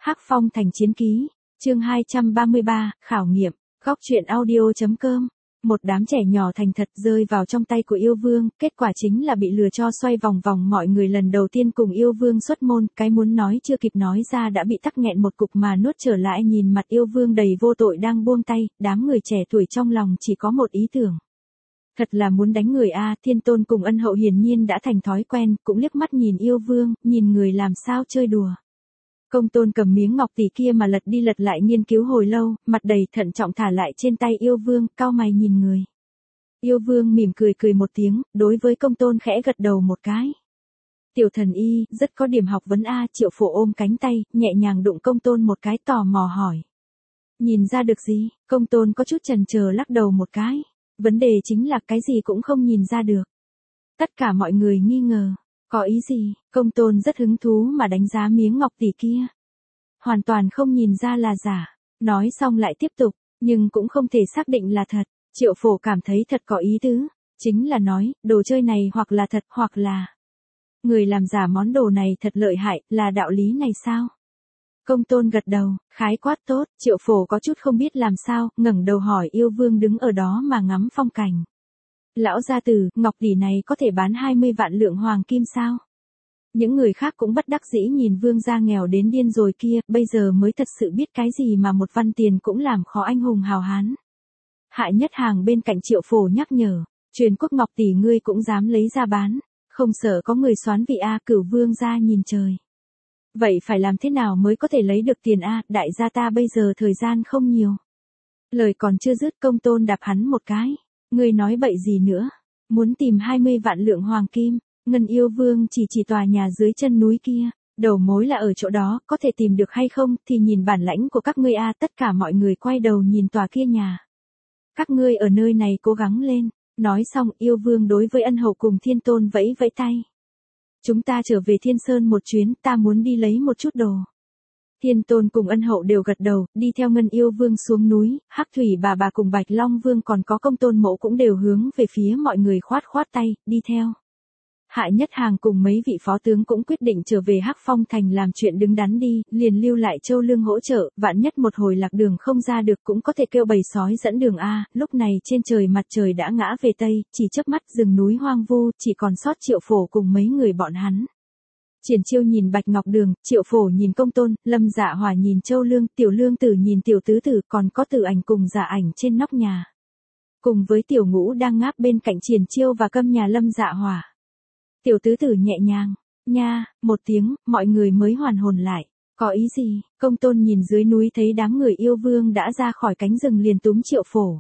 Hắc Phong Thành Chiến Ký, chương 233, khảo nghiệm, góc truyện audio.com. Một đám trẻ nhỏ thành thật rơi vào trong tay của yêu vương, kết quả chính là bị lừa cho xoay vòng vòng. Mọi người lần đầu tiên cùng yêu vương xuất môn, cái muốn nói chưa kịp nói ra đã bị tắc nghẹn một cục mà nuốt trở lại. Nhìn mặt yêu vương đầy vô tội đang buông tay, đám người trẻ tuổi trong lòng chỉ có một ý tưởng. Thật là muốn đánh người a. Thiên Tôn cùng Ân Hậu hiển nhiên đã thành thói quen, cũng liếc mắt nhìn yêu vương, nhìn người làm sao chơi đùa. Công Tôn cầm miếng ngọc tỷ kia mà lật đi lật lại nghiên cứu hồi lâu, mặt đầy thận trọng thả lại trên tay yêu vương, cau mày nhìn người. Yêu vương mỉm cười cười một tiếng, đối với Công Tôn khẽ gật đầu một cái. Tiểu thần y, rất có điểm học vấn a. Triệu Phổ ôm cánh tay, nhẹ nhàng đụng Công Tôn một cái, tò mò hỏi. Nhìn ra được gì? Công Tôn có chút chần chờ lắc đầu một cái. Vấn đề chính là cái gì cũng không nhìn ra được. Tất cả mọi người nghi ngờ. Có ý gì? Công Tôn rất hứng thú mà đánh giá miếng ngọc tỷ kia. Hoàn toàn không nhìn ra là giả. Nói xong lại tiếp tục, nhưng cũng không thể xác định là thật. Triệu Phổ cảm thấy thật có ý tứ. Chính là nói, đồ chơi này hoặc là thật hoặc là người làm giả món đồ này thật lợi hại, là đạo lý này sao? Công Tôn gật đầu, khái quát tốt. Triệu Phổ có chút không biết làm sao, ngẩng đầu hỏi yêu vương đứng ở đó mà ngắm phong cảnh. Lão gia tử, ngọc tỷ này có thể bán 20 vạn lượng hoàng kim sao? Những người khác cũng bất đắc dĩ nhìn vương gia nghèo đến điên rồi kia, bây giờ mới thật sự biết cái gì mà một văn tiền cũng làm khó anh hùng hào hán. Hạ Nhất Hàng bên cạnh Triệu Phổ nhắc nhở, truyền quốc ngọc tỷ ngươi cũng dám lấy ra bán, không sợ có người soán vị a. Cửu vương gia nhìn trời. Vậy phải làm thế nào mới có thể lấy được tiền a? Đại gia ta bây giờ thời gian không nhiều. Lời còn chưa dứt, Công Tôn đạp hắn một cái. Ngươi nói bậy gì nữa? Muốn tìm 20 vạn lượng hoàng kim? Ngân yêu vương chỉ tòa nhà dưới chân núi kia. Đầu mối là ở chỗ đó, có thể tìm được hay không thì nhìn bản lãnh của các ngươi a. Tất cả mọi người quay đầu nhìn tòa kia nhà. Các ngươi ở nơi này cố gắng lên. Nói xong, yêu vương đối với Ân Hậu cùng Thiên Tôn vẫy vẫy tay. Chúng ta trở về Thiên Sơn một chuyến, ta muốn đi lấy một chút đồ. Thiên Tôn cùng Ân Hậu đều gật đầu, đi theo Ngân yêu vương xuống núi. Hắc Thủy bà cùng Bạch Long vương còn có Công Tôn mẫu cũng đều hướng về phía mọi người khoát khoát tay, đi theo. Hạ Nhất Hàng cùng mấy vị phó tướng cũng quyết định trở về Hắc Phong Thành làm chuyện đứng đắn đi, liền lưu lại Châu Lương hỗ trợ, vạn nhất một hồi lạc đường không ra được cũng có thể kêu bầy sói dẫn đường a. Lúc này trên trời mặt trời đã ngã về tây, chỉ chớp mắt rừng núi hoang vu, chỉ còn sót Triệu Phổ cùng mấy người bọn hắn. Triển Chiêu nhìn Bạch Ngọc Đường, Triệu Phổ nhìn Công Tôn, Lâm Dạ Hỏa nhìn Châu Lương, Tiểu Lương Tử nhìn Tiểu Tứ Tử, còn có Tử Ảnh cùng Dạ Ảnh trên nóc nhà. Cùng với Tiểu Ngũ đang ngáp bên cạnh Triển Chiêu và câm nhà Lâm Dạ Hỏa. Tiểu Tứ Tử nhẹ nhàng, nha, một tiếng, mọi người mới hoàn hồn lại. Có ý gì? Công Tôn nhìn dưới núi thấy đám người yêu vương đã ra khỏi cánh rừng liền túm Triệu Phổ.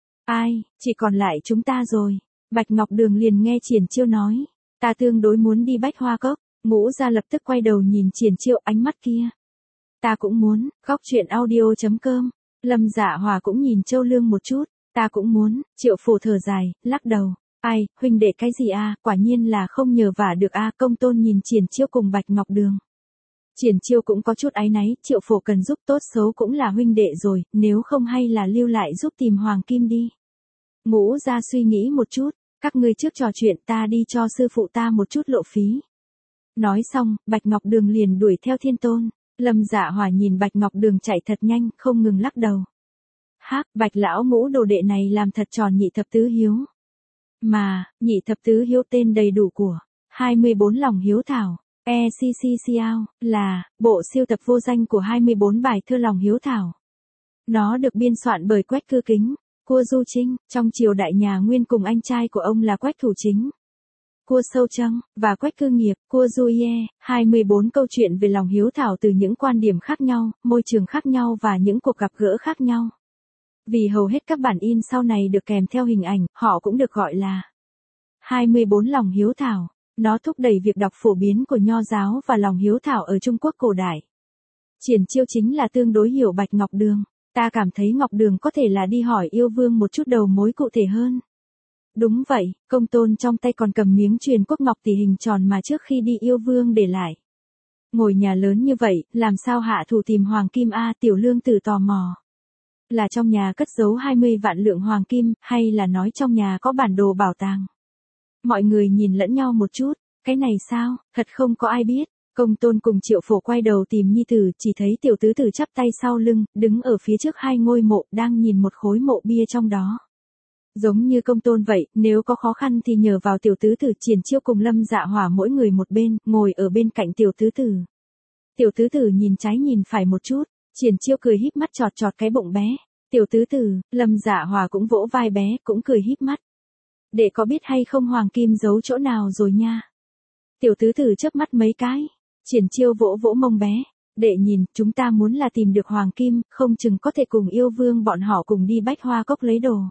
Ai, chỉ còn lại chúng ta rồi. Bạch Ngọc Đường liền nghe Triển Chiêu nói. Ta tương đối muốn đi Bách Hoa Cốc. Ngũ ra lập tức quay đầu nhìn Triển Chiêu, ánh mắt kia. Ta cũng muốn, góc truyện audio.com. Lâm Dạ Hỏa cũng nhìn Châu Lương một chút. Ta cũng muốn. Triệu Phổ thở dài, lắc đầu. Ai, huynh đệ cái gì a? Quả nhiên là không nhờ vả được a. Công Tôn nhìn Triển Chiêu cùng Bạch Ngọc Đường. Triển Chiêu cũng có chút áy náy, Triệu Phổ cần giúp tốt xấu cũng là huynh đệ rồi, nếu không hay là lưu lại giúp tìm hoàng kim đi. Ngũ ra suy nghĩ một chút, các ngươi trước trò chuyện, ta đi cho sư phụ ta một chút lộ phí. Nói xong, Bạch Ngọc Đường liền đuổi theo Thiên Tôn. Lâm Dạ Hỏa nhìn Bạch Ngọc Đường chạy thật nhanh, không ngừng lắc đầu. Hắc, Bạch lão Ngũ đồ đệ này làm thật tròn nhị thập tứ hiếu. Mà, nhị thập tứ hiếu tên đầy đủ của 24 lòng hiếu thảo, ECCCL, là bộ siêu tập vô danh của 24 bài thơ lòng hiếu thảo. Nó được biên soạn bởi Quách Cư Kính, Cua Du Trinh, trong triều đại nhà Nguyên cùng anh trai của ông là Quách Thủ Chính, Cua Sâu Trăng, và Quách Cư Nghiệp, Cua Du Ye. 24 câu chuyện về lòng hiếu thảo từ những quan điểm khác nhau, môi trường khác nhau và những cuộc gặp gỡ khác nhau. Vì hầu hết các bản in sau này được kèm theo hình ảnh, họ cũng được gọi là 24 lòng hiếu thảo. Nó thúc đẩy việc đọc phổ biến của Nho giáo và lòng hiếu thảo ở Trung Quốc cổ đại. Triển Chiêu chính là tương đối hiểu Bạch Ngọc Đường. Ta cảm thấy Ngọc Đường có thể là đi hỏi yêu vương một chút đầu mối cụ thể hơn. Đúng vậy, Công Tôn trong tay còn cầm miếng truyền quốc ngọc tỷ hình tròn mà trước khi đi yêu vương để lại. Ngôi nhà lớn như vậy, làm sao hạ thủ tìm hoàng kim a? Tiểu Lương Tử tò mò. Là trong nhà cất giấu 20 vạn lượng hoàng kim, hay là nói trong nhà có bản đồ bảo tàng? Mọi người nhìn lẫn nhau một chút, cái này sao, thật không có ai biết. Công Tôn cùng Triệu Phổ quay đầu tìm nhi tử, chỉ thấy tiểu tứ tử chắp tay sau lưng, đứng ở phía trước hai ngôi mộ, đang nhìn một khối mộ bia trong đó. Giống như Công Tôn vậy, nếu có khó khăn thì nhờ vào tiểu tứ tử. Triển Chiêu cùng Lâm Dạ Hỏa mỗi người một bên, ngồi ở bên cạnh tiểu tứ tử. Tiểu tứ tử nhìn trái nhìn phải một chút, Triển Chiêu cười híp mắt chọt chọt cái bụng bé. Tiểu tứ tử, Lâm Dạ Hỏa cũng vỗ vai bé, cũng cười híp mắt. Đệ có biết hay không hoàng kim giấu chỗ nào rồi nha. Tiểu tứ tử chớp mắt mấy cái. Triển Chiêu vỗ vỗ mông bé. Đệ nhìn, chúng ta muốn là tìm được hoàng kim, không chừng có thể cùng yêu vương bọn họ cùng đi Bách Hoa Cốc lấy đồ.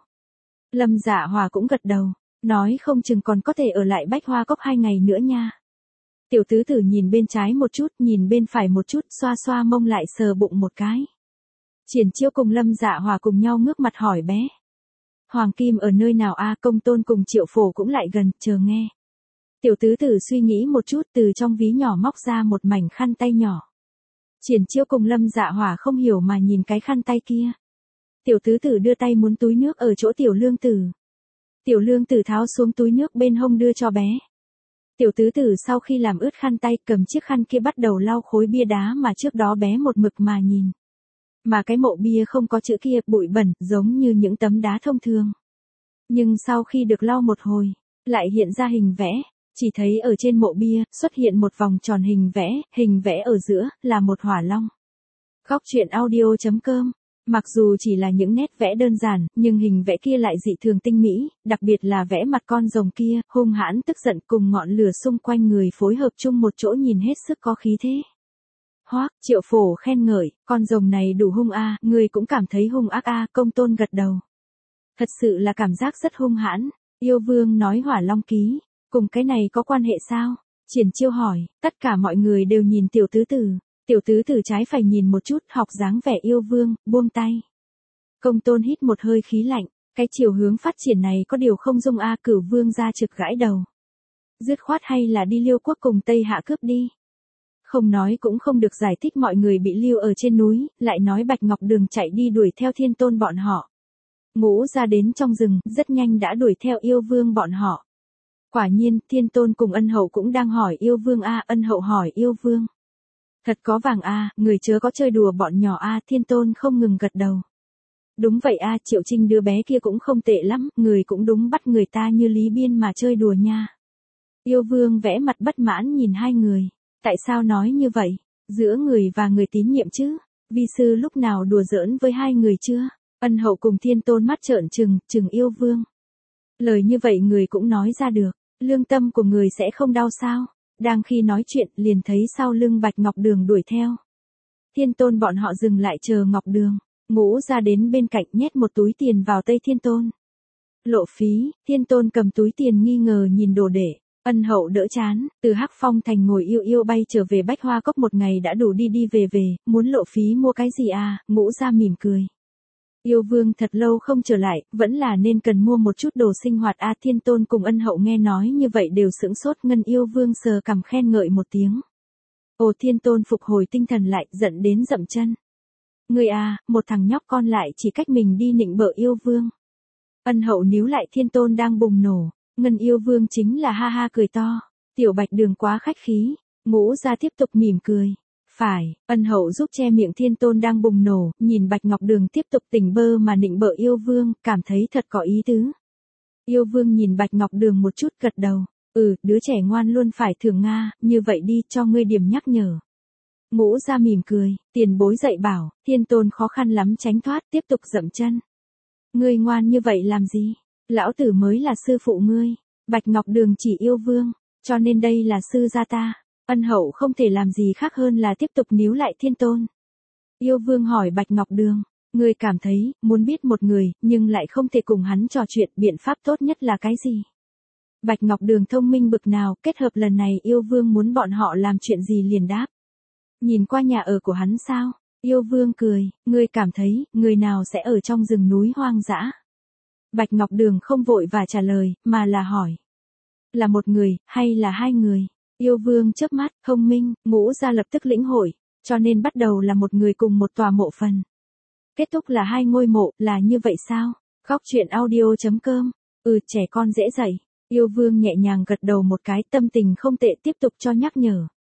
Lâm Dạ Hỏa cũng gật đầu, nói không chừng còn có thể ở lại Bách Hoa Cốc 2 ngày nữa nha. Tiểu tứ tử nhìn bên trái một chút, nhìn bên phải một chút, xoa xoa mông lại sờ bụng một cái. Triển Chiêu cùng Lâm Dạ Hỏa cùng nhau ngước mặt hỏi bé. Hoàng kim ở nơi nào a? Công Tôn cùng Triệu Phổ cũng lại gần, chờ nghe. Tiểu tứ tử suy nghĩ một chút, từ trong ví nhỏ móc ra một mảnh khăn tay nhỏ. Triển Chiêu cùng Lâm Dạ Hỏa không hiểu mà nhìn cái khăn tay kia. Tiểu tứ tử đưa tay muốn túi nước ở chỗ tiểu lương tử. Tiểu lương tử tháo xuống túi nước bên hông đưa cho bé. Tiểu tứ tử sau khi làm ướt khăn tay, cầm chiếc khăn kia bắt đầu lau khối bia đá mà trước đó bé một mực mà nhìn. Mà cái mộ bia không có chữ kia, bụi bẩn, giống như những tấm đá thông thường. Nhưng sau khi được lau một hồi, lại hiện ra hình vẽ. Chỉ thấy ở trên mộ bia, xuất hiện một vòng tròn hình vẽ ở giữa, là một hỏa long. Góc truyện audio.com. Mặc dù chỉ là những nét vẽ đơn giản, nhưng hình vẽ kia lại dị thường tinh mỹ, đặc biệt là vẽ mặt con rồng kia, hung hãn tức giận cùng ngọn lửa xung quanh người phối hợp chung một chỗ nhìn hết sức có khí thế. Hoác, Triệu Phổ khen ngợi, con rồng này đủ hung a, người cũng cảm thấy hung ác a. Công Tôn gật đầu. Thật sự là cảm giác rất hung hãn. Yêu vương nói hỏa long ký, cùng cái này có quan hệ sao? Triển Chiêu hỏi. Tất cả mọi người đều nhìn tiểu tứ tử. Tiểu tứ tử trái phải nhìn một chút, học dáng vẻ yêu vương, buông tay. Công Tôn hít một hơi khí lạnh, cái chiều hướng phát triển này có điều không dung a. Cửu vương ra trực gãi đầu. Dứt khoát hay là đi Liêu quốc cùng Tây Hạ cướp đi. Không nói cũng không được, giải thích mọi người bị lưu ở trên núi, lại nói Bạch Ngọc Đường chạy đi đuổi theo Thiên Tôn bọn họ. Ngũ ra đến trong rừng, rất nhanh đã đuổi theo yêu vương bọn họ. Quả nhiên, Thiên Tôn cùng Ân Hậu cũng đang hỏi yêu vương a. Ân Hậu hỏi yêu vương. Thật có vàng a, người chớ có chơi đùa bọn nhỏ a. Thiên Tôn không ngừng gật đầu. Đúng vậy a, Triệu Trinh đứa bé kia cũng không tệ lắm, người cũng đúng bắt người ta như Lý Biên mà chơi đùa nha. Yêu vương vẽ mặt bất mãn nhìn hai người. Tại sao nói như vậy? Giữa người và người tín nhiệm chứ? Vi sư lúc nào đùa giỡn với hai người chưa? Ân Hậu cùng Thiên Tôn mắt trợn trừng yêu vương. Lời như vậy người cũng nói ra được, lương tâm của người sẽ không đau sao? Đang khi nói chuyện, liền thấy sau lưng Bạch Ngọc Đường đuổi theo. Thiên Tôn bọn họ dừng lại chờ Ngọc Đường. Ngũ ra đến bên cạnh nhét một túi tiền vào tay Thiên Tôn. Lộ phí. Thiên Tôn cầm túi tiền nghi ngờ nhìn đồ đệ. Ân Hậu đỡ chán, từ Hắc Phong Thành ngồi yêu bay trở về Bách Hoa Cốc một ngày đã đủ đi về, muốn lộ phí mua cái gì à? Ngũ ra mỉm cười. Yêu vương thật lâu không trở lại, vẫn là nên cần mua một chút đồ sinh hoạt a. Thiên Tôn cùng Ân Hậu nghe nói như vậy đều sững sốt. Ngân yêu vương sờ cằm khen ngợi một tiếng. Ồ, Thiên Tôn phục hồi tinh thần lại, giận đến dậm chân. Người à, một thằng nhóc con lại chỉ cách mình đi nịnh bợ yêu vương. Ân Hậu níu lại Thiên Tôn đang bùng nổ. Ngân yêu vương chính là ha ha cười to. Tiểu Bạch Đường quá khách khí. Ngũ ra tiếp tục mỉm cười. Phải. Ân Hậu giúp che miệng Thiên Tôn đang bùng nổ, nhìn Bạch Ngọc Đường tiếp tục tỉnh bơ mà nịnh bợ yêu vương, cảm thấy thật có ý tứ. Yêu vương nhìn Bạch Ngọc Đường một chút gật đầu. Đứa trẻ ngoan luôn phải thưởng Nga, như vậy đi, cho ngươi điểm nhắc nhở. Ngũ ra mỉm cười, tiền bối dạy bảo. Thiên Tôn khó khăn lắm tránh thoát, tiếp tục dậm chân. Ngươi ngoan như vậy làm gì? Lão tử mới là sư phụ ngươi. Bạch Ngọc Đường chỉ yêu vương, cho nên đây là sư gia ta. Ân Hậu không thể làm gì khác hơn là tiếp tục níu lại Thiên Tôn. Yêu vương hỏi Bạch Ngọc Đường, ngươi cảm thấy, muốn biết một người, nhưng lại không thể cùng hắn trò chuyện, biện pháp tốt nhất là cái gì? Bạch Ngọc Đường thông minh bực nào, kết hợp lần này yêu vương muốn bọn họ làm chuyện gì liền đáp. Nhìn qua nhà ở của hắn sao? Yêu vương cười, ngươi cảm thấy, người nào sẽ ở trong rừng núi hoang dã? Bạch Ngọc Đường không vội và trả lời, mà là hỏi. Là một người, hay là hai người? Yêu vương chớp mắt, thông minh. Ngũ ra lập tức lĩnh hội, cho nên bắt đầu là một người cùng một tòa mộ phần. Kết thúc là hai ngôi mộ, là như vậy sao? Góc truyện audio.com. Trẻ con dễ dạy. Yêu vương nhẹ nhàng gật đầu một cái, tâm tình không tệ, tiếp tục cho nhắc nhở.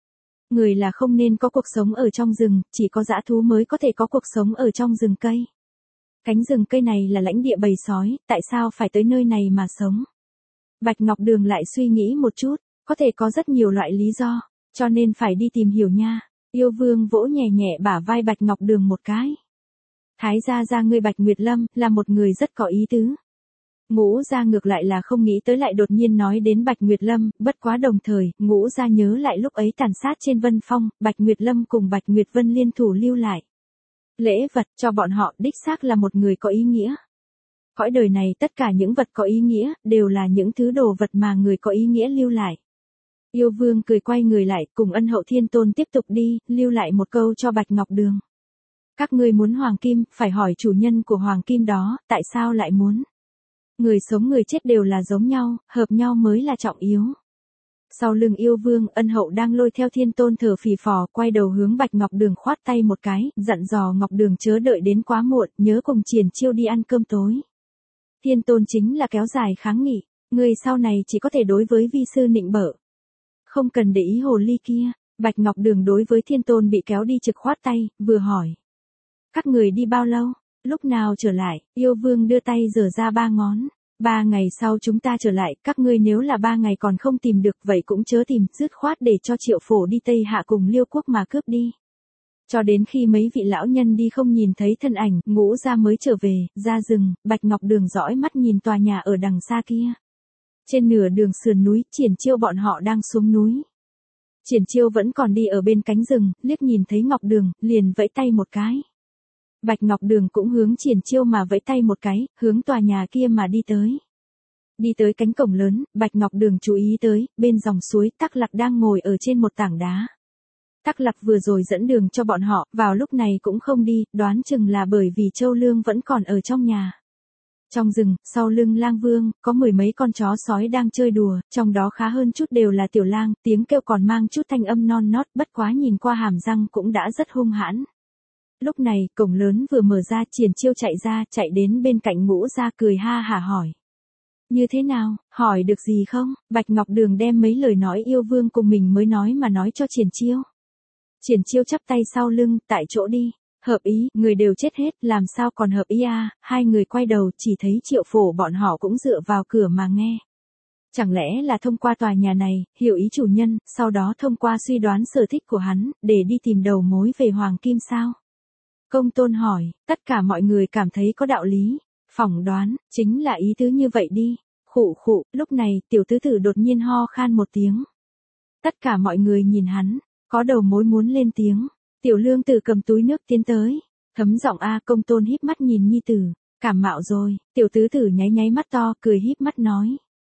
Người là không nên có cuộc sống ở trong rừng, chỉ có dã thú mới có thể có cuộc sống ở trong rừng cây. Cánh rừng cây này là lãnh địa bầy sói, tại sao phải tới nơi này mà sống? Bạch Ngọc Đường lại suy nghĩ một chút, có thể có rất nhiều loại lý do, cho nên phải đi tìm hiểu nha. Yêu Vương vỗ nhẹ nhẹ bả vai Bạch Ngọc Đường một cái. Thái gia ngươi Bạch Nguyệt Lâm, là một người rất có ý tứ. Ngũ gia ngược lại là không nghĩ tới lại đột nhiên nói đến Bạch Nguyệt Lâm, bất quá đồng thời, Ngũ gia nhớ lại lúc ấy tàn sát trên Vân Phong, Bạch Nguyệt Lâm cùng Bạch Nguyệt Vân liên thủ lưu lại. Lễ vật cho bọn họ đích xác là một người có ý nghĩa. Cõi đời này tất cả những vật có ý nghĩa, đều là những thứ đồ vật mà người có ý nghĩa lưu lại. Yêu Vương cười quay người lại, cùng Ân Hậu Thiên Tôn tiếp tục đi, lưu lại một câu cho Bạch Ngọc Đường. Các ngươi muốn hoàng kim, phải hỏi chủ nhân của hoàng kim đó, tại sao lại muốn? Người sống người chết đều là giống nhau, hợp nhau mới là trọng yếu. Sau lưng Yêu Vương, Ân Hậu đang lôi theo Thiên Tôn thở phì phò, quay đầu hướng Bạch Ngọc Đường khoát tay một cái, dặn dò Ngọc Đường chớ đợi đến quá muộn, nhớ cùng Triển Chiêu đi ăn cơm tối. Thiên Tôn chính là kéo dài kháng nghị, người sau này chỉ có thể đối với vi sư nịnh bợ. Không cần để ý hồ ly kia, Bạch Ngọc Đường đối với Thiên Tôn bị kéo đi trực khoát tay, vừa hỏi. Các người đi bao lâu, lúc nào trở lại? Yêu Vương đưa tay giở ra 3 ngón. 3 ngày sau chúng ta trở lại, các ngươi nếu là 3 ngày còn không tìm được vậy cũng chớ tìm, dứt khoát để cho Triệu Phổ đi Tây Hạ cùng Liêu Quốc mà cướp đi. Cho đến khi mấy vị lão nhân đi không nhìn thấy thân ảnh, Ngũ gia mới trở về, ra rừng, Bạch Ngọc Đường dõi mắt nhìn tòa nhà ở đằng xa kia. Trên nửa đường sườn núi, Triển Chiêu bọn họ đang xuống núi. Triển Chiêu vẫn còn đi ở bên cánh rừng, liếc nhìn thấy Ngọc Đường, liền vẫy tay một cái. Bạch Ngọc Đường cũng hướng Triển Chiêu mà vẫy tay một cái, hướng tòa nhà kia mà đi tới. Đi tới cánh cổng lớn, Bạch Ngọc Đường chú ý tới, bên dòng suối, Tắc Lạc đang ngồi ở trên một tảng đá. Tắc Lạc vừa rồi dẫn đường cho bọn họ, vào lúc này cũng không đi, đoán chừng là bởi vì Châu Lương vẫn còn ở trong nhà. Trong rừng, sau lưng Lang Vương, có 10 mấy con chó sói đang chơi đùa, trong đó khá hơn chút đều là tiểu lang, tiếng kêu còn mang chút thanh âm non nót, bất quá nhìn qua hàm răng cũng đã rất hung hãn. Lúc này, cổng lớn vừa mở ra, Triển Chiêu chạy ra, chạy đến bên cạnh Ngũ gia cười ha hả hỏi. Như thế nào, hỏi được gì không? Bạch Ngọc Đường đem mấy lời nói Yêu Vương cùng mình mới nói mà nói cho Triển Chiêu. Triển Chiêu chắp tay sau lưng, tại chỗ đi. Hợp ý, người đều chết hết, làm sao còn hợp ý à? Hai người quay đầu, chỉ thấy Triệu Phổ bọn họ cũng dựa vào cửa mà nghe. Chẳng lẽ là thông qua tòa nhà này, hiểu ý chủ nhân, sau đó thông qua suy đoán sở thích của hắn, để đi tìm đầu mối về Hoàng Kim sao? Công Tôn hỏi, tất cả mọi người cảm thấy có đạo lý. Phỏng đoán, chính là ý tứ như vậy đi. Khụ khụ, lúc này, tiểu tứ tử đột nhiên ho khan một tiếng. Tất cả mọi người nhìn hắn, có đầu mối muốn lên tiếng. Tiểu Lương Tử cầm túi nước tiến tới. Thấm giọng A. Công Tôn híp mắt nhìn nhi tử. Cảm mạo rồi, tiểu tứ tử nháy nháy mắt to, cười híp mắt nói.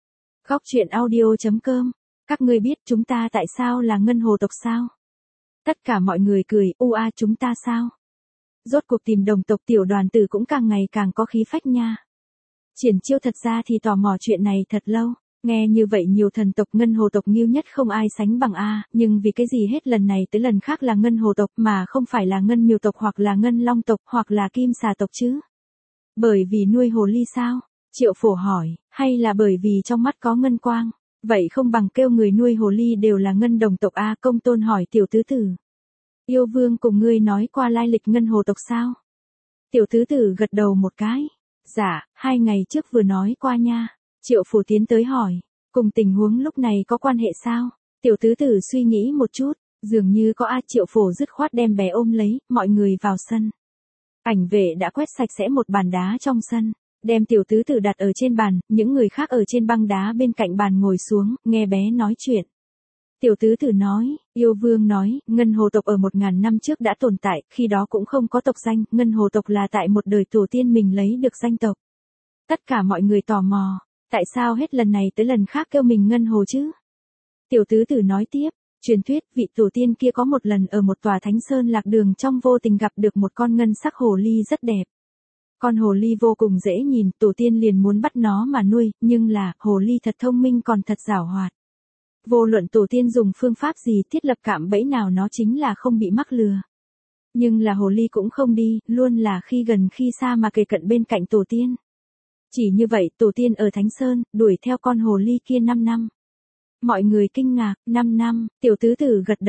Góc truyện audio.com. Các ngươi biết chúng ta tại sao là Ngân Hồ tộc sao? Tất cả mọi người cười, chúng ta sao? Rốt cuộc tìm đồng tộc Tiểu Đoàn Tử cũng càng ngày càng có khí phách nha. Triển Chiêu thật ra thì tò mò chuyện này thật lâu. Nghe như vậy nhiều thần tộc Ngân Hồ tộc nghiêu nhất không ai sánh bằng A, nhưng vì cái gì hết lần này tới lần khác là Ngân Hồ tộc mà không phải là Ngân Miêu tộc hoặc là Ngân Long tộc hoặc là Kim Xà tộc chứ? Bởi vì nuôi hồ ly sao? Triệu Phổ hỏi, hay là bởi vì trong mắt có ngân quang? Vậy không bằng kêu người nuôi hồ ly đều là Ngân đồng tộc A. Công Tôn hỏi tiểu tứ tử. Yêu Vương cùng ngươi nói qua lai lịch Ngân Hồ tộc sao? Tiểu tứ tử gật đầu một cái. Dạ, 2 ngày trước vừa nói qua nha. Triệu Phổ tiến tới hỏi, cùng tình huống lúc này có quan hệ sao? Tiểu tứ tử suy nghĩ một chút, dường như có A. Triệu Phổ dứt khoát đem bé ôm lấy, mọi người vào sân. Ảnh vệ đã quét sạch sẽ một bàn đá trong sân, đem tiểu tứ tử đặt ở trên bàn, những người khác ở trên băng đá bên cạnh bàn ngồi xuống, nghe bé nói chuyện. Tiểu tứ tử nói, Yêu Vương nói, Ngân Hồ tộc ở 1000 năm trước đã tồn tại, khi đó cũng không có tộc danh, Ngân Hồ tộc là tại một đời tổ tiên mình lấy được danh tộc. Tất cả mọi người tò mò, tại sao hết lần này tới lần khác kêu mình Ngân Hồ chứ? Tiểu tứ tử nói tiếp, truyền thuyết vị tổ tiên kia có một lần ở một tòa thánh sơn lạc đường trong vô tình gặp được một con ngân sắc hồ ly rất đẹp. Con hồ ly vô cùng dễ nhìn, tổ tiên liền muốn bắt nó mà nuôi, nhưng là, hồ ly thật thông minh còn thật giảo hoạt. Vô luận tổ tiên dùng phương pháp gì thiết lập cạm bẫy nào nó chính là không bị mắc lừa. Nhưng là hồ ly cũng không đi, luôn là khi gần khi xa mà kề cận bên cạnh tổ tiên. Chỉ như vậy, tổ tiên ở Thánh Sơn, đuổi theo con hồ ly kia 5 năm. Mọi người kinh ngạc, 5 năm, tiểu tứ tử gật đầu.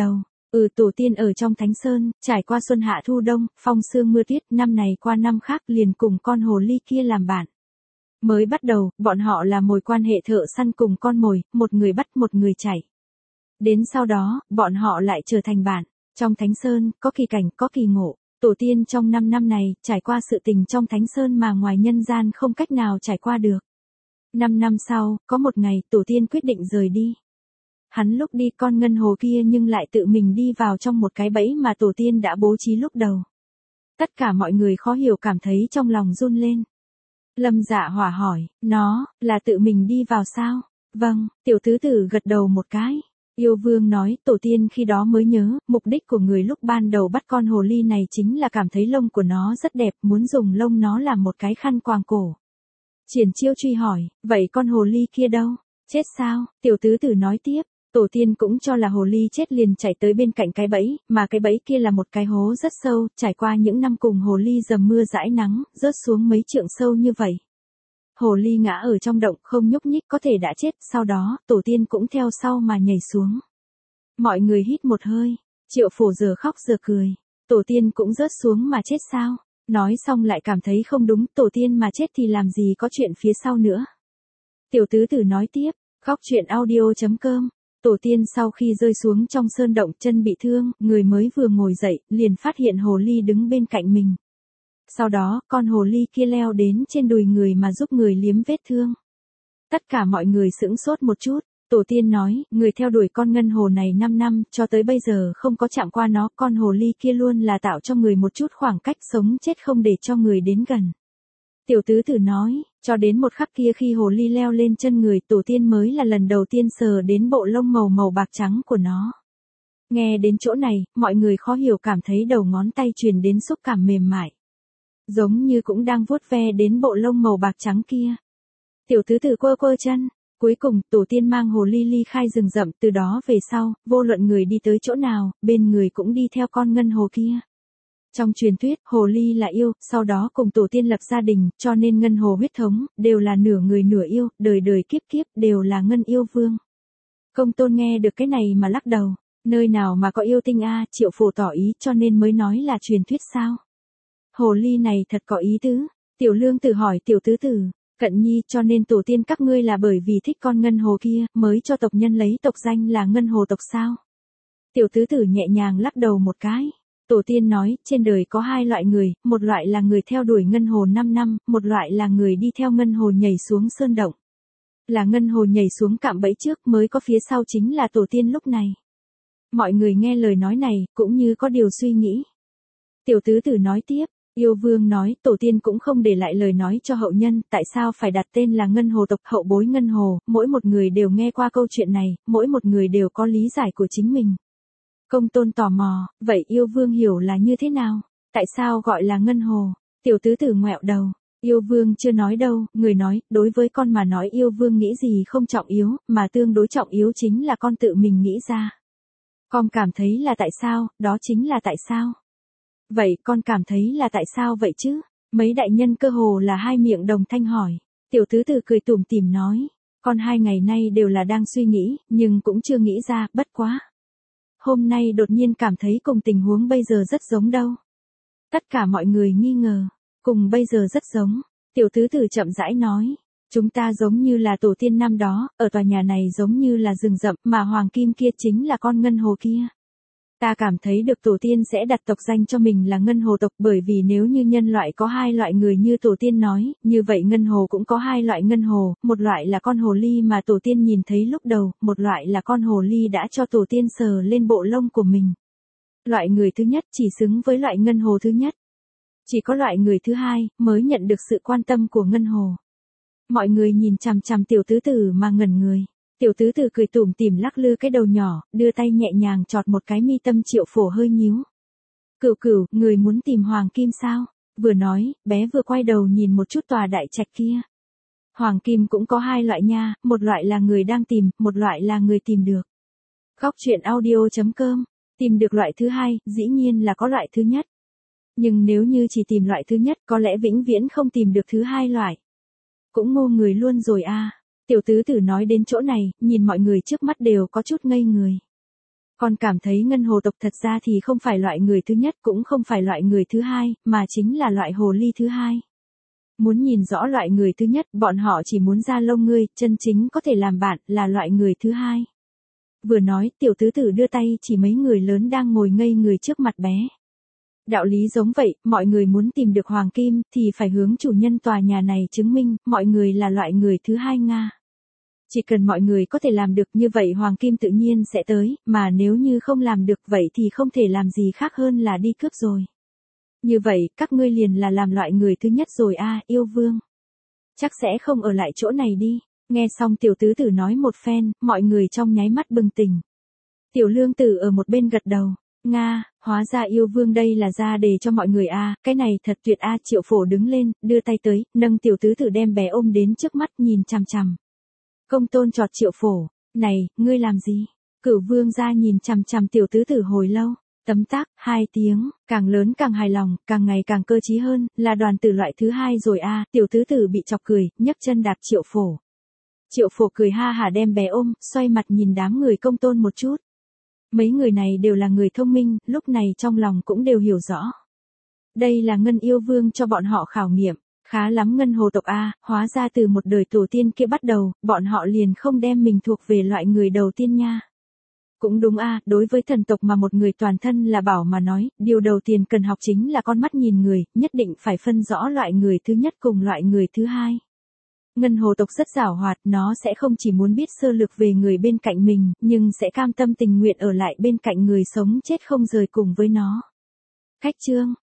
Tổ tiên ở trong Thánh Sơn, trải qua xuân hạ thu đông, phong sương mưa tuyết, năm này qua năm khác liền cùng con hồ ly kia làm bạn. Mới bắt đầu, bọn họ là mối quan hệ thợ săn cùng con mồi, một người bắt một người chạy. Đến sau đó, bọn họ lại trở thành bạn. Trong Thánh Sơn, có kỳ cảnh, có kỳ ngộ. Tổ tiên trong 5 năm này, trải qua sự tình trong Thánh Sơn mà ngoài nhân gian không cách nào trải qua được. 5 năm sau, có một ngày, tổ tiên quyết định rời đi. Hắn lúc đi con ngân hồ kia nhưng lại tự mình đi vào trong một cái bẫy mà tổ tiên đã bố trí lúc đầu. Tất cả mọi người khó hiểu cảm thấy trong lòng run lên. Lâm Dạ Hỏa hỏi, nó, là tự mình đi vào sao? Vâng, tiểu tứ tử gật đầu một cái. Yêu Vương nói, tổ tiên khi đó mới nhớ, mục đích của người lúc ban đầu bắt con hồ ly này chính là cảm thấy lông của nó rất đẹp, muốn dùng lông nó làm một cái khăn quàng cổ. Triển Chiêu truy hỏi, vậy con hồ ly kia đâu? Chết sao? Tiểu tứ tử nói tiếp, tổ tiên cũng cho là hồ ly chết liền chạy tới bên cạnh cái bẫy, mà cái bẫy kia là một cái hố rất sâu, trải qua những năm cùng hồ ly dầm mưa dãi nắng, rớt xuống mấy trượng sâu như vậy. Hồ ly ngã ở trong động không nhúc nhích có thể đã chết, sau đó, tổ tiên cũng theo sau mà nhảy xuống. Mọi người hít một hơi, Triệu Phổ giờ khóc giờ cười, tổ tiên cũng rớt xuống mà chết sao? Nói xong lại cảm thấy không đúng, tổ tiên mà chết thì làm gì có chuyện phía sau nữa. Tiểu tứ tử nói tiếp, Góc Chuyện Audio.com. Tổ tiên sau khi rơi xuống trong sơn động chân bị thương, người mới vừa ngồi dậy, liền phát hiện hồ ly đứng bên cạnh mình. Sau đó, con hồ ly kia leo đến trên đùi người mà giúp người liếm vết thương. Tất cả mọi người sững sốt một chút, tổ tiên nói, người theo đuổi con ngân hồ này 5 năm, cho tới bây giờ không có chạm qua nó, con hồ ly kia luôn là tạo cho người một chút khoảng cách sống chết không để cho người đến gần. Tiểu tứ tử nói, cho đến một khắc kia khi hồ ly leo lên chân người, tổ tiên mới là lần đầu tiên sờ đến bộ lông màu bạc trắng của nó. Nghe đến chỗ này, mọi người khó hiểu cảm thấy đầu ngón tay truyền đến xúc cảm mềm mại. Giống như cũng đang vuốt ve đến bộ lông màu bạc trắng kia. Tiểu tứ tử quơ quơ chân. Cuối cùng, tổ tiên mang hồ ly ly khai rừng rậm, từ đó về sau, vô luận người đi tới chỗ nào, bên người cũng đi theo con ngân hồ kia. Trong truyền thuyết, hồ ly là yêu, sau đó cùng tổ tiên lập gia đình, cho nên ngân hồ huyết thống, đều là nửa người nửa yêu, đời đời kiếp kiếp, đều là ngân yêu vương. Công Tôn nghe được cái này mà lắc đầu, nơi nào mà có yêu tinh a? Triệu Phổ tỏ ý cho nên mới nói là truyền thuyết sao. Hồ ly này thật có ý tứ. Tiểu Lương Tử hỏi tiểu tứ tử, Cận Nhi, cho nên tổ tiên các ngươi là bởi vì thích con ngân hồ kia, mới cho tộc nhân lấy tộc danh là ngân hồ tộc sao? Tiểu tứ tử nhẹ nhàng lắc đầu một cái. Tổ tiên nói, trên đời có hai loại người, một loại là người theo đuổi ngân hồ 5 năm, một loại là người đi theo ngân hồ nhảy xuống sơn động. Là ngân hồ nhảy xuống cạm bẫy trước mới có phía sau chính là tổ tiên lúc này. Mọi người nghe lời nói này, cũng như có điều suy nghĩ. Tiểu tứ tử nói tiếp. Yêu Vương nói, tổ tiên cũng không để lại lời nói cho hậu nhân, tại sao phải đặt tên là ngân hồ tộc, hậu bối ngân hồ, mỗi một người đều nghe qua câu chuyện này, mỗi một người đều có lý giải của chính mình. Công Tôn tò mò, vậy Yêu Vương hiểu là như thế nào? Tại sao gọi là ngân hồ? Tiểu tứ tử ngoẹo đầu, Yêu Vương chưa nói đâu, người nói, đối với con mà nói Yêu Vương nghĩ gì không trọng yếu, mà tương đối trọng yếu chính là con tự mình nghĩ ra. Con cảm thấy là tại sao, đó chính là tại sao. Vậy con cảm thấy là tại sao vậy chứ? Mấy đại nhân cơ hồ là hai miệng đồng thanh hỏi. Tiểu tứ tử cười tủm tỉm nói. Con 2 ngày nay đều là đang suy nghĩ, nhưng cũng chưa nghĩ ra, bất quá. Hôm nay đột nhiên cảm thấy cùng tình huống bây giờ rất giống đâu. Tất cả mọi người nghi ngờ. Cùng bây giờ rất giống. Tiểu tứ tử chậm rãi nói. Chúng ta giống như là tổ tiên năm đó, ở tòa nhà này giống như là rừng rậm, mà hoàng kim kia chính là con ngân hồ kia. Ta cảm thấy được tổ tiên sẽ đặt tộc danh cho mình là ngân hồ tộc, bởi vì nếu như nhân loại có 2 loại người như tổ tiên nói, như vậy ngân hồ cũng có 2 loại ngân hồ, một loại là con hồ ly mà tổ tiên nhìn thấy lúc đầu, một loại là con hồ ly đã cho tổ tiên sờ lên bộ lông của mình. Loại người thứ nhất chỉ xứng với loại ngân hồ thứ nhất. Chỉ có loại người thứ hai mới nhận được sự quan tâm của ngân hồ. Mọi người nhìn chằm chằm tiểu tứ tử mà ngẩn người. Tiểu tứ tử cười tủm tỉm lắc lư cái đầu nhỏ, đưa tay nhẹ nhàng chọt một cái mi tâm Triệu Phổ hơi nhíu. Cửu cửu, người muốn tìm hoàng kim sao? Vừa nói, bé vừa quay đầu nhìn một chút tòa đại trạch kia. Hoàng kim cũng có 2 loại nha, một loại là người đang tìm, một loại là người tìm được. Góc Chuyện Audio.com, tìm được loại thứ hai, dĩ nhiên là có loại thứ nhất. Nhưng nếu như chỉ tìm loại thứ nhất, có lẽ vĩnh viễn không tìm được thứ hai loại. Cũng ngu người luôn rồi a. Tiểu tứ tử nói đến chỗ này, nhìn mọi người trước mắt đều có chút ngây người. Con cảm thấy ngân hồ tộc thật ra thì không phải loại người thứ nhất cũng không phải loại người thứ hai, mà chính là loại hồ ly thứ hai. Muốn nhìn rõ loại người thứ nhất, bọn họ chỉ muốn ra lông ngươi, chân chính có thể làm bạn, là loại người thứ hai. Vừa nói, tiểu tứ tử đưa tay chỉ mấy người lớn đang ngồi ngây người trước mặt bé. Đạo lý giống vậy, mọi người muốn tìm được hoàng kim, thì phải hướng chủ nhân tòa nhà này chứng minh, mọi người là loại người thứ hai Nga. Chỉ cần mọi người có thể làm được như vậy hoàng kim tự nhiên sẽ tới, mà nếu như không làm được vậy thì không thể làm gì khác hơn là đi cướp rồi. Như vậy, các ngươi liền là làm loại người thứ nhất rồi yêu vương. Chắc sẽ không ở lại chỗ này đi. Nghe xong tiểu tứ tử nói một phen, mọi người trong nháy mắt bừng tỉnh. Tiểu lương tử ở một bên gật đầu. Nga, hóa ra yêu vương đây là ra để cho mọi người cái này thật tuyệt Triệu Phổ đứng lên, đưa tay tới, nâng tiểu tứ tử đem bé ôm đến trước mắt nhìn chằm chằm. Công tôn chọt Triệu Phổ, này, ngươi làm gì? Cửu vương ra nhìn chằm chằm tiểu tứ tử hồi lâu. Tấm tắc, 2 tiếng, càng lớn càng hài lòng, càng ngày càng cơ trí hơn, là đoàn tử loại thứ hai rồi tiểu tứ tử bị chọc cười, nhấc chân đạp Triệu Phổ. Triệu Phổ cười ha hả đem bé ôm, xoay mặt nhìn đám người công tôn một chút. Mấy người này đều là người thông minh, lúc này trong lòng cũng đều hiểu rõ. Đây là ngân yêu vương cho bọn họ khảo nghiệm, khá lắm ngân hồ tộc hóa ra từ một đời tổ tiên kia bắt đầu, bọn họ liền không đem mình thuộc về loại người đầu tiên nha. Cũng đúng đối với thần tộc mà một người toàn thân là bảo mà nói, điều đầu tiên cần học chính là con mắt nhìn người, nhất định phải phân rõ loại người thứ nhất cùng loại người thứ hai. Ngân hồ tộc rất giảo hoạt, nó sẽ không chỉ muốn biết sơ lược về người bên cạnh mình, nhưng sẽ cam tâm tình nguyện ở lại bên cạnh người sống chết không rời cùng với nó. Khách chương